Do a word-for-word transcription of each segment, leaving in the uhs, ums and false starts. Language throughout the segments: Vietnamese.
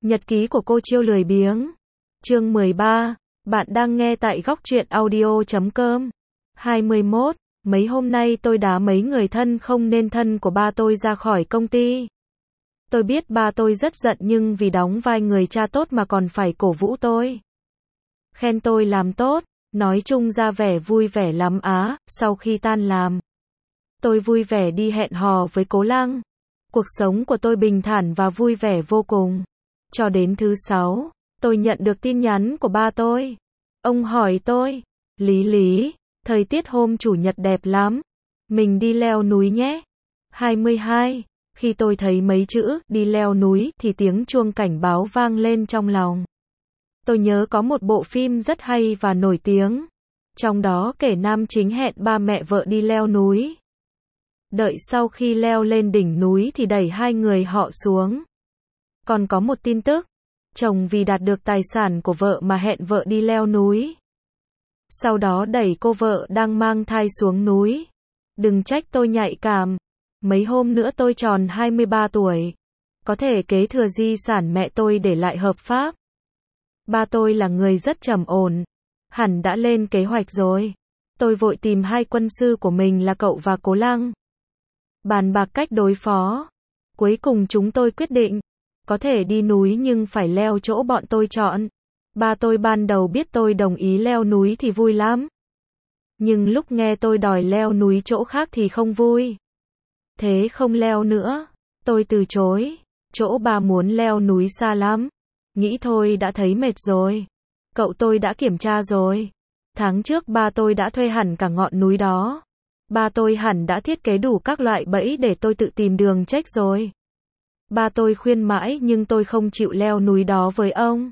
Nhật ký của cô Chiêu lười biếng. Chương mười ba. Bạn đang nghe tại góc truyện audio chấm com. hai mươi mốt. Mấy hôm nay tôi đá mấy người thân không nên thân của ba tôi ra khỏi công ty. Tôi biết ba tôi rất giận nhưng vì đóng vai người cha tốt mà còn phải cổ vũ tôi. Khen tôi làm tốt, nói chung ra vẻ vui vẻ lắm á. Sau khi tan làm, tôi vui vẻ đi hẹn hò với Cố Lăng. Cuộc sống của tôi bình thản và vui vẻ vô cùng. Cho đến thứ sáu, tôi nhận được tin nhắn của ba tôi. Ông hỏi tôi, Lý Lý, thời tiết hôm chủ nhật đẹp lắm. Mình đi leo núi nhé. hai mươi hai. Khi tôi thấy mấy chữ đi leo núi thì tiếng chuông cảnh báo vang lên trong lòng. Tôi nhớ có một bộ phim rất hay và nổi tiếng. Trong đó kể nam chính hẹn ba mẹ vợ đi leo núi. Đợi sau khi leo lên đỉnh núi thì đẩy hai người họ xuống. Còn có một tin tức, chồng vì đạt được tài sản của vợ mà hẹn vợ đi leo núi. Sau đó đẩy cô vợ đang mang thai xuống núi. Đừng trách tôi nhạy cảm. Mấy hôm nữa tôi tròn hai mươi ba tuổi. Có thể kế thừa di sản mẹ tôi để lại hợp pháp. Ba tôi là người rất trầm ổn. Hẳn đã lên kế hoạch rồi. Tôi vội tìm hai quân sư của mình là cậu và Cố Lăng. Bàn bạc cách đối phó. Cuối cùng chúng tôi quyết định. Có thể đi núi nhưng phải leo chỗ bọn tôi chọn. Ba tôi ban đầu biết tôi đồng ý leo núi thì vui lắm. Nhưng lúc nghe tôi đòi leo núi chỗ khác thì không vui. Thế không leo nữa. Tôi từ chối. Chỗ ba muốn leo núi xa lắm. Nghĩ thôi đã thấy mệt rồi. Cậu tôi đã kiểm tra rồi. Tháng trước ba tôi đã thuê hẳn cả ngọn núi đó. Ba tôi hẳn đã thiết kế đủ các loại bẫy để tôi tự tìm đường chết rồi. Ba tôi khuyên mãi nhưng tôi không chịu leo núi đó với ông.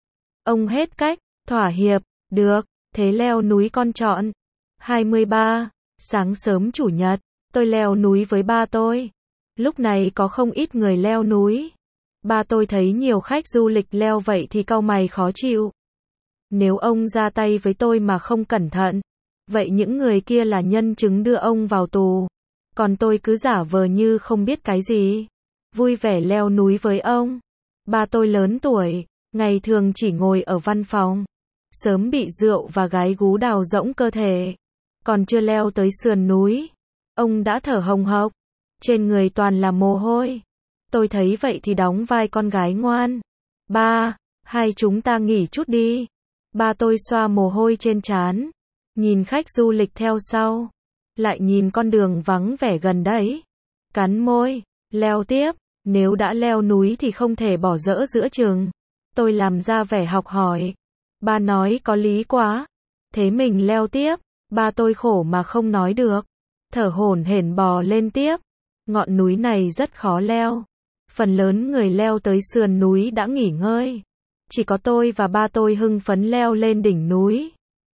Ông hết cách, thỏa hiệp, được, thế leo núi con chọn. hai mươi ba. Sáng sớm chủ nhật, tôi leo núi với ba tôi. Lúc này có không ít người leo núi. Ba tôi thấy nhiều khách du lịch leo vậy thì cau mày khó chịu. Nếu ông ra tay với tôi mà không cẩn thận, vậy những người kia là nhân chứng đưa ông vào tù. Còn tôi cứ giả vờ như không biết cái gì. Vui vẻ leo núi với ông. Ba tôi lớn tuổi, ngày thường chỉ ngồi ở văn phòng. Sớm bị rượu và gái gú đào rỗng cơ thể. Còn chưa leo tới sườn núi, ông đã thở hồng hộc. Trên người toàn là mồ hôi. Tôi thấy vậy thì đóng vai con gái ngoan. Ba, hai chúng ta nghỉ chút đi. Ba tôi xoa mồ hôi trên trán. Nhìn khách du lịch theo sau. Lại nhìn con đường vắng vẻ gần đấy. Cắn môi, leo tiếp. Nếu đã leo núi thì không thể bỏ dỡ giữa chừng. Tôi làm ra vẻ học hỏi. Ba nói có lý quá. Thế mình leo tiếp. Ba tôi khổ mà không nói được. Thở hổn hển bò lên tiếp. Ngọn núi này rất khó leo. Phần lớn người leo tới sườn núi đã nghỉ ngơi. Chỉ có tôi và ba tôi hưng phấn leo lên đỉnh núi.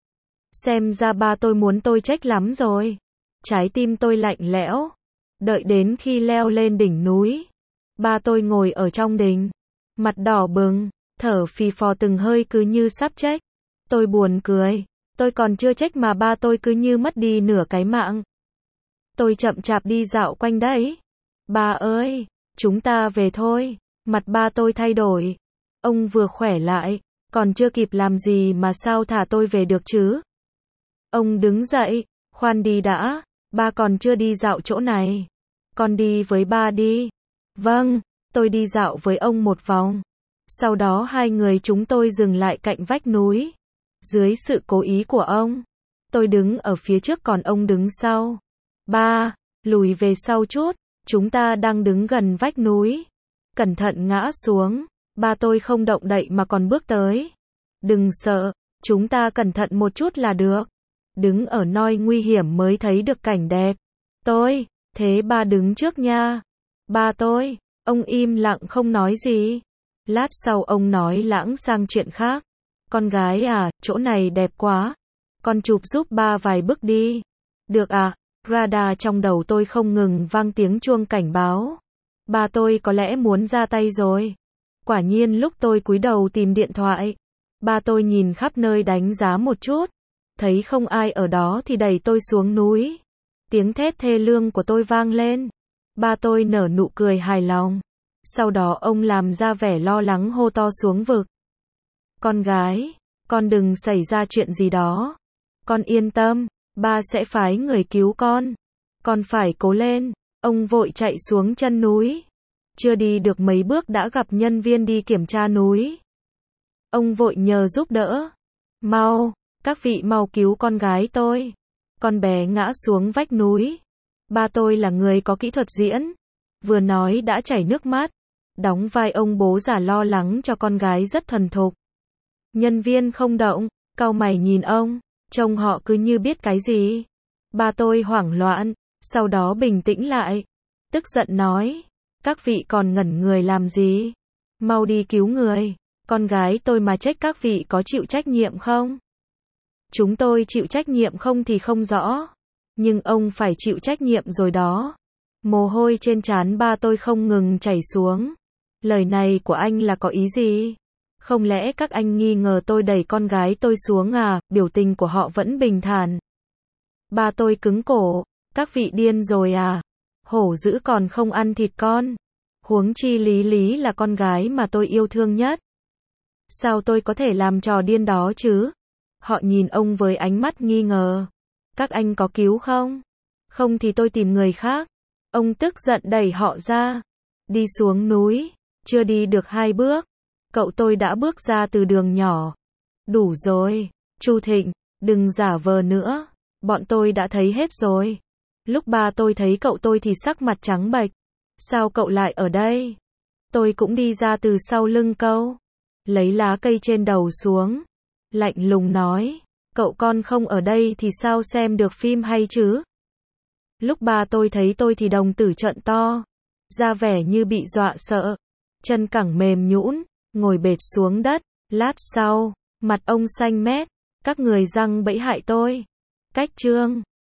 Xem ra ba tôi muốn tôi chết lắm rồi. Trái tim tôi lạnh lẽo. Đợi đến khi leo lên đỉnh núi. Ba tôi ngồi ở trong đình. Mặt đỏ bừng, thở phì phò từng hơi cứ như sắp chết. Tôi buồn cười. Tôi còn chưa chết mà ba tôi cứ như mất đi nửa cái mạng. Tôi chậm chạp đi dạo quanh đấy. Ba ơi, chúng ta về thôi. Mặt ba tôi thay đổi. Ông vừa khỏe lại, còn chưa kịp làm gì mà sao thả tôi về được chứ? Ông đứng dậy, khoan đi đã, ba còn chưa đi dạo chỗ này. Con đi với ba đi. Vâng, tôi đi dạo với ông một vòng. Sau đó hai người chúng tôi dừng lại cạnh vách núi. Dưới sự cố ý của ông, tôi đứng ở phía trước còn ông đứng sau. Ba, lùi về sau chút, chúng ta đang đứng gần vách núi. Cẩn thận ngã xuống. Ba tôi không động đậy mà còn bước tới. Đừng sợ, chúng ta cẩn thận một chút là được. Đứng ở nơi nguy hiểm mới thấy được cảnh đẹp. Tôi, thế ba đứng trước nha. Ba tôi, ông im lặng không nói gì. Lát sau ông nói lãng sang chuyện khác. Con gái à, chỗ này đẹp quá. Con chụp giúp ba vài bức đi. Được à, radar trong đầu tôi không ngừng vang tiếng chuông cảnh báo. Ba tôi có lẽ muốn ra tay rồi. Quả nhiên lúc tôi cúi đầu tìm điện thoại, ba tôi nhìn khắp nơi đánh giá một chút. Thấy không ai ở đó thì đẩy tôi xuống núi. Tiếng thét thê lương của tôi vang lên. Ba tôi nở nụ cười hài lòng. Sau đó ông làm ra vẻ lo lắng hô to xuống vực. Con gái, con đừng xảy ra chuyện gì đó. Con yên tâm, ba sẽ phái người cứu con. Con phải cố lên. Ông vội chạy xuống chân núi. Chưa đi được mấy bước đã gặp nhân viên đi kiểm tra núi. Ông vội nhờ giúp đỡ. Mau, các vị mau cứu con gái tôi. Con bé ngã xuống vách núi. Ba tôi là người có kỹ thuật diễn. Vừa nói đã chảy nước mắt. Đóng vai ông bố già lo lắng cho con gái rất thuần thục. Nhân viên không động, cau mày nhìn ông, trông họ cứ như biết cái gì. Ba tôi hoảng loạn, sau đó bình tĩnh lại. Tức giận nói, các vị còn ngẩn người làm gì? Mau đi cứu người. Con gái tôi mà trách các vị có chịu trách nhiệm không? Chúng tôi chịu trách nhiệm không thì không rõ. Nhưng ông phải chịu trách nhiệm rồi đó. Mồ hôi trên trán ba tôi không ngừng chảy xuống. Lời này của anh là có ý gì? Không lẽ các anh nghi ngờ tôi đẩy con gái tôi xuống à? Biểu tình của họ vẫn bình thản. Ba tôi cứng cổ. Các vị điên rồi à? Hổ dữ còn không ăn thịt con. Huống chi Lý Lý là con gái mà tôi yêu thương nhất. Sao tôi có thể làm trò điên đó chứ? Họ nhìn ông với ánh mắt nghi ngờ. Các anh có cứu không? Không thì tôi tìm người khác. Ông tức giận đẩy họ ra. Đi xuống núi. Chưa đi được hai bước. Cậu tôi đã bước ra từ đường nhỏ. Đủ rồi. Chu Thịnh, đừng giả vờ nữa. Bọn tôi đã thấy hết rồi. Lúc ba tôi thấy cậu tôi thì sắc mặt trắng bệch. Sao cậu lại ở đây? Tôi cũng đi ra từ sau lưng cậu. Lấy lá cây trên đầu xuống. Lạnh lùng nói. Cậu con không ở đây thì sao xem được phim hay chứ? Lúc ba tôi thấy tôi thì đồng tử trợn to. Ra vẻ như bị dọa sợ. Chân cẳng mềm nhũn, ngồi bệt xuống đất. Lát sau, mặt ông xanh mét. Các người giăng bẫy hại tôi. Cách chương